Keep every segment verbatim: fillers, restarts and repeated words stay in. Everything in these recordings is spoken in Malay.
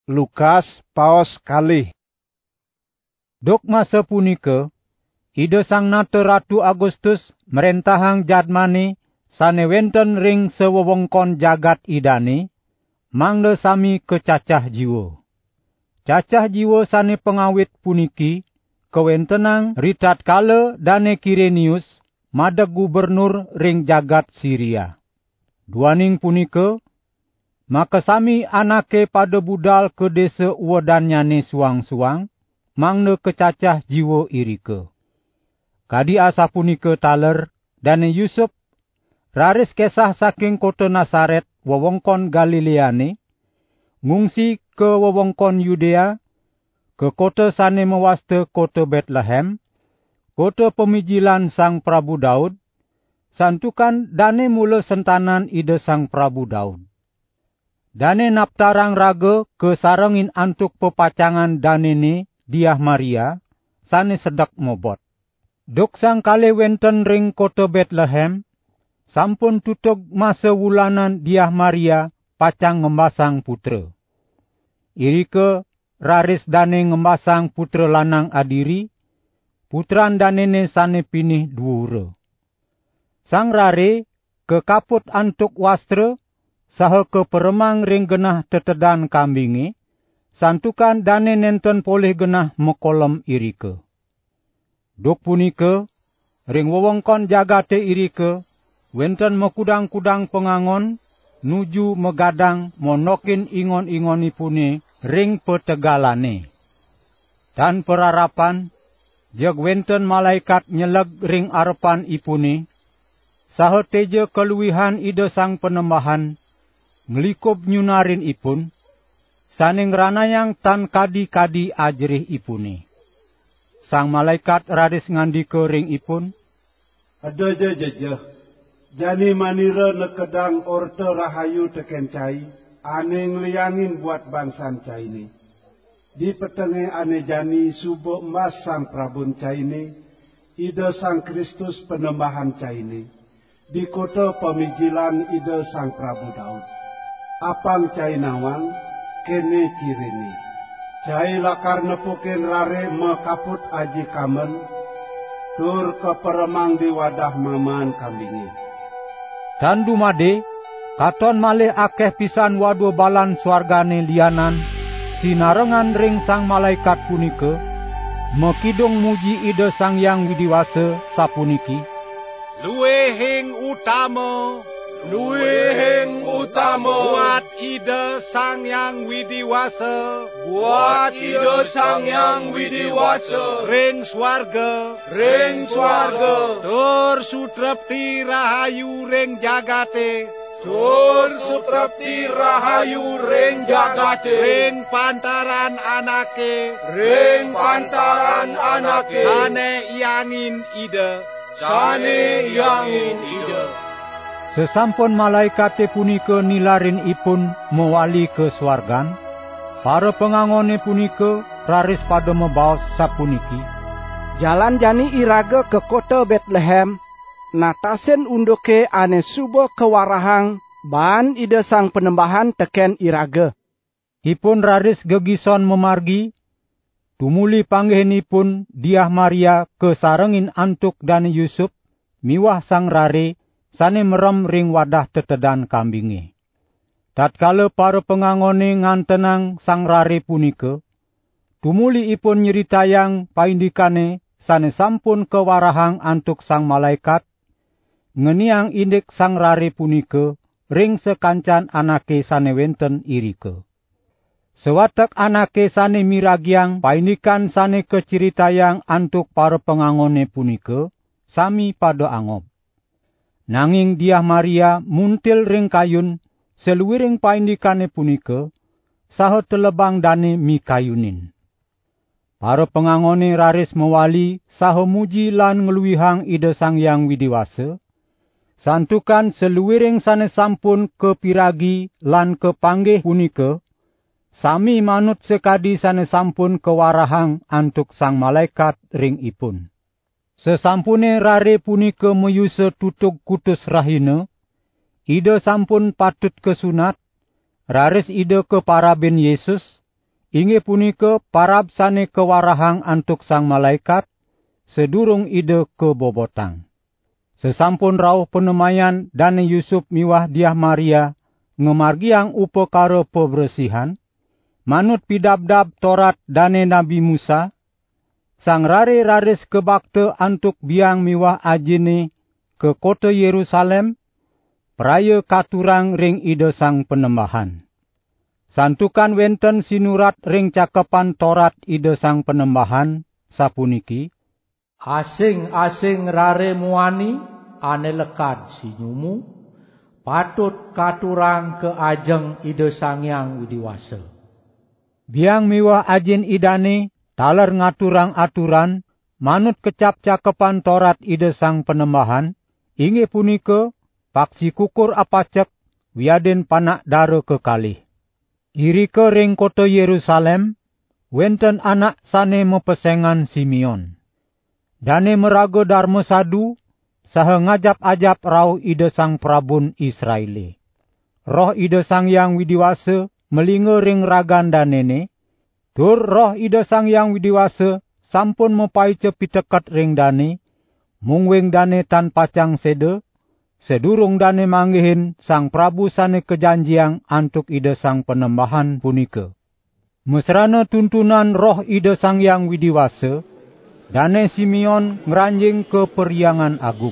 Lukas paos kalih. Duk masa punika, ide sang nate Ratu Agustus merentahang jadmane sane wenten ring sewewengkon jagat idane, mangda sami kecacah jiwa. Cacah jiwa sane pengawit puniki, kewentenang ritat kala dane Kirenius, madeg gubernur ring jagat Syria. Duaning punika, maka sami anake pada budal ke desa uwadanyane suang-suang, mangna kecacah jiwa irike. Kadi asa punika taler, dane Yusuf, raris kesah saking kota Nasaret, wewengkon Galileane, ngungsi ke wewengkon Yudea, ke kota sane mewasta kota Bethlehem, kota pemijilan Sang Prabu Daud, santukan dane mula sentanan ide Sang Prabu Daud. Dane naptarang raga ke sarengin antuk pepacangan danene Diah Maria, sane sedak mobot. Duk sang kale wenten ring kota Bethlehem, sampun tutug masa wulanan Diah Maria pacang ngembasang putra. Irike raris dane ngembasang putra lanang adiri, putran danene sane pinih dhuwura. Sang rare ke kaput antuk wastra, saha ke peremang ring genah tetedan kambinge, santukan dane nenten poleh genah mekolem irike. Duk punika, ring wewengkon jagate irike, wenten mekudang-kudang pengangon, nuju megadang monokin ingon-ingonipune ring petegalane. Dan perarapan, jeg wenten malaikat nyeleg ring arepan ipune, saha teja keluihan ide sang penembahan, ngelikup nyunarin ipun, saning ranayang tan kadi-kadi ajrih ipune. Sang malaikat radis ngandika ring ipun, Ada jejeh, jani manira nekedang orte rahayu teken cai, ane ngeliyangin buat bangsan cai ni. Di petenge ane jani subuh emas sang prabun cai ni, ide sang Kristus penembahan cai ni. Di kota pemijilan ide sang Prabu Daud. Apang cai nawang, kene kirini. Cai lakar nepukin rare mekaput aji kamen, tur keperemang di wadah maman kambingi. Dan dumade, katon malih akeh pisan wadua balan swargane lianan, sinarengan ring sang malaikat punika, mekidung muji ide sang yang widiwasa sapuniki. Luwehing utama, Luwehing utama, buat ide sang yang widiwasa, buat ide sang yang widiwasa, ring swarga, ring swarga, tur sutrepti rahayu ring jagate, tur sutrepti rahayu ring jagate, ring pantaran anake, ring pantaran anake, sane iangin ide, sane iangin ide. Sesampun malaikate punika nilarin ipun mewali ke swargan, para pengangone punika raris pada mebaos sapuniki. Jalan jani iraga ke kota Bethlehem, natasen unduke ane subo kewarahang, ban ide sang penembahan teken iraga. Ipun raris gegison memargi, tumuli panggihinipun Diah Maria ke sarengin antuk dan Yusuf, miwah sang rare, sane merem ring wadah tetedan kambinge. Tatkala para pengangone ngantenang sang rare punika, tumuli ipun nyeritayang paindikane sane sampun kewarahang antuk sang malaikat, ngeniang indik sang rare punika ring sekancan anake sane wenten irike. Sewatek anake sane miragiang paindikan sane keciritayang antuk para pengangone punika, sami pada angob. Nanging Diah Maria muntil ring kayun, seluwiring paindikane punika, saha telebang dane mi kayunin. Para pengangone raris mewali, saha muji lan ngeluihang ide sang yang widiwasa, santukan seluwiring sane sampun kepiragi lan kepanggih punika, sami manut sekadi sane sampun kewarahang antuk sang malaikat ring ipun. Sesampune rare punika meyusa tutug kutus rahina, ide sampun patut kesunat, raris ide ke paraben Yesus, Inggih punika parab sane kewarahang antuk sang malaikat, sedurung ide ke bobotang. Sesampun rauh penemayan Dane Yusuf miwah Diah Maria, ngemargiang upekara pebersihan, manut pidabdab Torat Dane Nabi Musa, sang rare raris kebakte antuk biang miwah ajine ke kota Yerusalem, peraya katurang ring ide sang penembahan. Santukan wenten sinurat ring cakepan Torat ide sang penembahan, sapuniki, asing-asing rare muani, ane lekad sinyumu, patut katurang ke ajeng ide sang yang widiwasa. Biang miwah ajin idane, taler ngaturang aturan, manut kecap cakepan Torat ide sang penembahan, inggih punika, paksi kukur apacek, wiaden panak daro kekalih. Irike ring kota Yerusalem, wenten anak sane mepesengan Simeon. Dane merago darma sadu, saha ngajap-ajap rau ide sang prabun Israeli. Roh ide sang yang widiwasa, melinga ring ragan danene, tur roh ide sang yang widiwasa, sampun mepaice pitekat ring dane, mungwing dane tan pacang sede, sedurung dane manggihin sang prabu sane kejanjiang antuk ide sang penembahan punika. Mesrana tuntunan roh ide sang yang widiwasa, Dane Simeon ngeranjing ke periangan agung.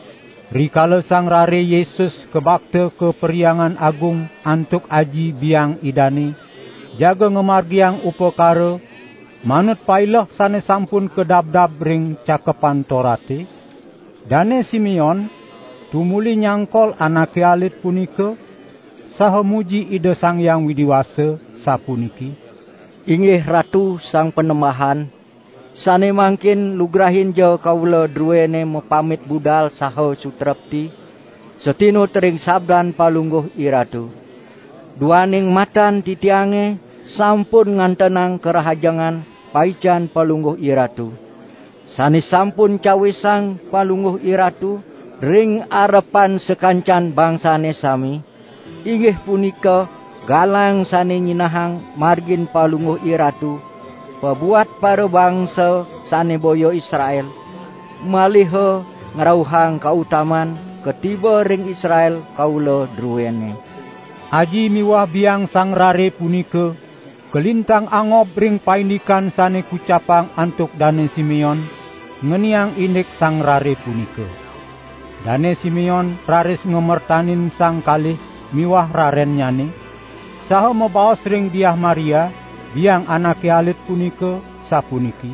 Rikala sang rare Yesus kebakte ke periangan agung antuk aji biang idane, jaga ngemargiang upekara, manut pailah sane sampun kedabdab ring cakepan Torate. Dane Simeon tumuli nyangkol anake alit punika, saha muji ide sang yang widiwasa sapuniki, inggih Ratu sang penembahan, sane mangkin lugrahin jo kaula druene mepamit budal saha sutrepti, setino tering sabdan palungguh iratu. Duaning matan titiange, sampun ngantenang kerahajangan paican palungguh iratu. Sane sampun cawisang palungguh iratu, ring arepan sekancan bangsane sami, inggih punika galang sane nyinahang margin palungguh iratu, pebuat para bangsa sane boyo Israel, maliho ngerauhang kautaman ketiba ring Israel kaula druene. Aji miwah biang sang rare punika, kelintang angob ring paindikan sane kucapang antuk Dane Simeon, ngeniang indik sang rare punika. Dane Simeon raris ngemertanin sang kalih miwah raren nyane, saha mebaos ring Diah Maria, biang anake alit punika sapuniki,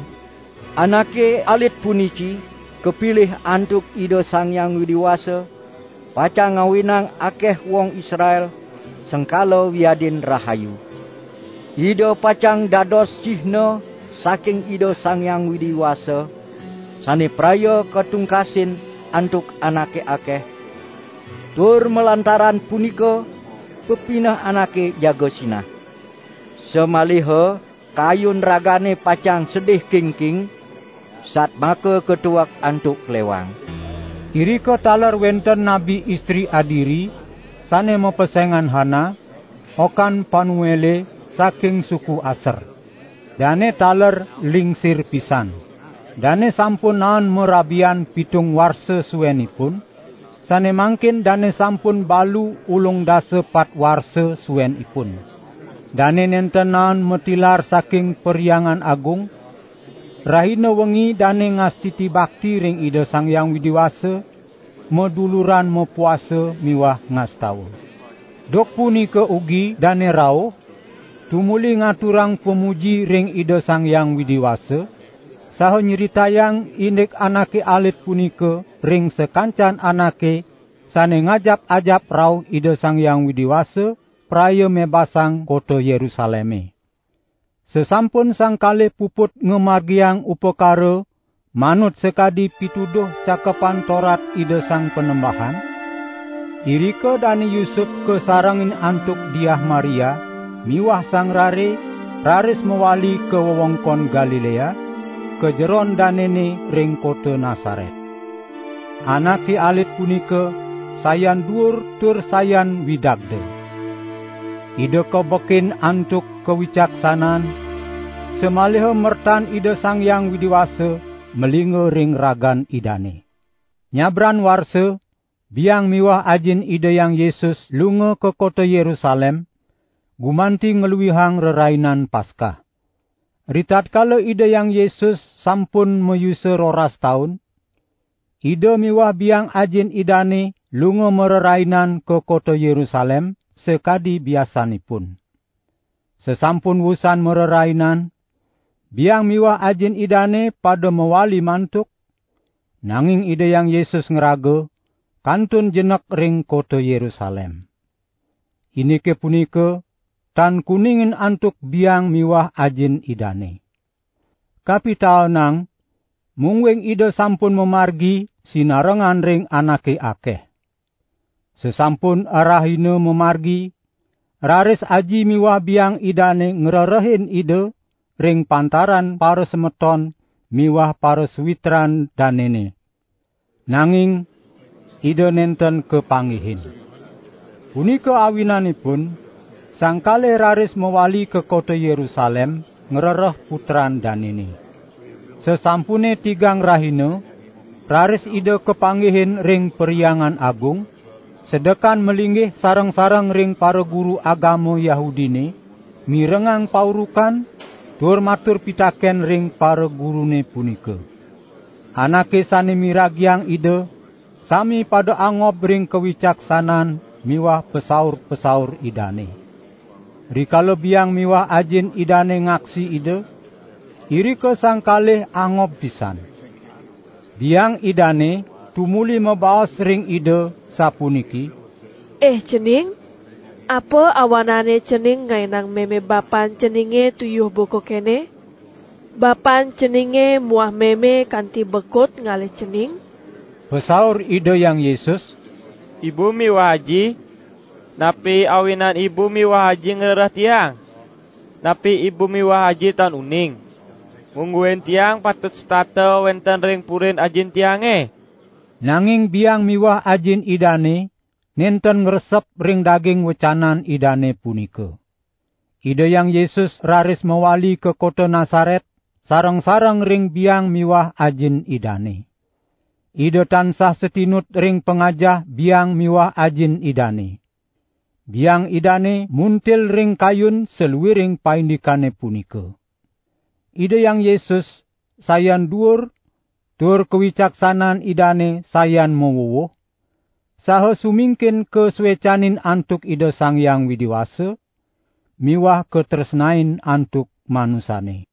anake alit puniki kepilih antuk ide sang yang widiwasa, pacang ngawinang akeh wong Israel, sengkala wiadin rahayu. Ide pacang dados cihna saking ide sang yang widiwasa, sane praya ketungkasin antuk anake akeh. Tur melantaran punika, pepinah anake jaga sinah. Semaliha kayun ragane pacang sedih king-king, sat maka ketuak antuk lewang. Irika taler wenten nabi istri adiri, sane mepesengan Hana, okan Panuele saking suku Aser. Dane taler lingsir pisan. Dane sampun naon merabian pitung warse suwenipun, sane mangkin dane sampun balu ulung dase pat warse suwenipun. Dane nenten naon metilar saking periangan agung, rahina wengi dane ngastiti bakti ring ide sang yang widiwasa, meduluran mepuasa miwah ngastawa. Dok punika ugi dane rauh, tumuli ngaturang pemuji ring ide sang yang widiwasa, saha nyeritayang indik anake alit punika ring sekancan anake sane ngajap-ajap rauh ide sang yang widiwasa praya mebasang kota Yerusaleme. Sesampun sang kalih puput ngemargiang upekara, manut sekadi pituduh cakepan Torat ide sang penembahan, irika Dane Yusuf kesarangin antuk Diah Maria, miwah sang rare, raris mewali ke wewengkon Galilea, kejeron danene ring kota Nasaret. Anake alit punika sayan dhuwur tur sayan widagde. ide kebekin antuk kewicaksanan, semaliha mertan ide Sang Hyang Widiwasa melinga ring ragan idane. Nyabran warse, biang miwah ajin ide yang Yesus lunga ke kota Yerusalem, gumanti ngeluihang rerainan Paskah. Ritat kala ide yang Yesus sampun meyusa roras tahun, ide miwah biang ajin idane lunga mererainan ke kota Yerusalem sekadi biasanipun. Sesampun wusan mererainan, biang miwah ajin idane pada mewali mantuk, nanging ide yang Yesus ngeraga, kantun jenak ring kota Yerusalem. Ini kepunika, tan kuningin antuk biang miwah ajin idane. Kapital nang, mungwing ide sampun memargi sinarengan ring anake akeh. Sesampun arahine memargi, raris aji miwah biang idane ngererehin ide ring pantaran para semeton miwah para suwitran danene. Nanging ide nenten kepanggihin. Punika awinanipun, sangkale raris mewali ke kota Yerusalem ngerereh putran danene. Sesampune tigang rahina, raris ide kepanggihin ring periangan agung, sedekan melinggih sarang-sarang ring para guru agama Yahudine, mirengang paurukan, tur matur pitaken ring para gurune punika. Anake sane miragiang ide, sami pada angob ring kewicaksanan miwah pesaur-pesaur idane. Rikala biang miwah ajin idane ngaksi ide, irika sangkalih angob pisan. Biang idane tumuli mebaos ring ide sapuniki, Eh cening, apa awanane cening ngainang meme bapan ceninge tuyuh boko kene? Bapan ceninge muah meme kanti bekot ngalih cening? Pesaur ide yang Yesus, Ibu miwah haji, napi awinan ibu miwah haji ngerereh tiang. Napi ibu miwah haji tan uning. Mungguin tiang patut stata wenten ring purin ajin tiange. Nanging biang miwah ajin idane, nenten ngresep ring daging wecanan idane punika. Ide yang Yesus raris mewali ke kota Nasaret, sarang-sarang ring biang miwah ajin idane. Ide tansah setinut ring pengajah biang miwah ajin idane. Biang idane muntil ring kayun seluwiring paindikane punika. Ide yang Yesus sayan dhuwur, tur kewicaksanan idane sayan mewuwuh, saha sumingkin kesuecanin antuk ide Sang Hyang Widiwasa, miwah ketresnain antuk manusane.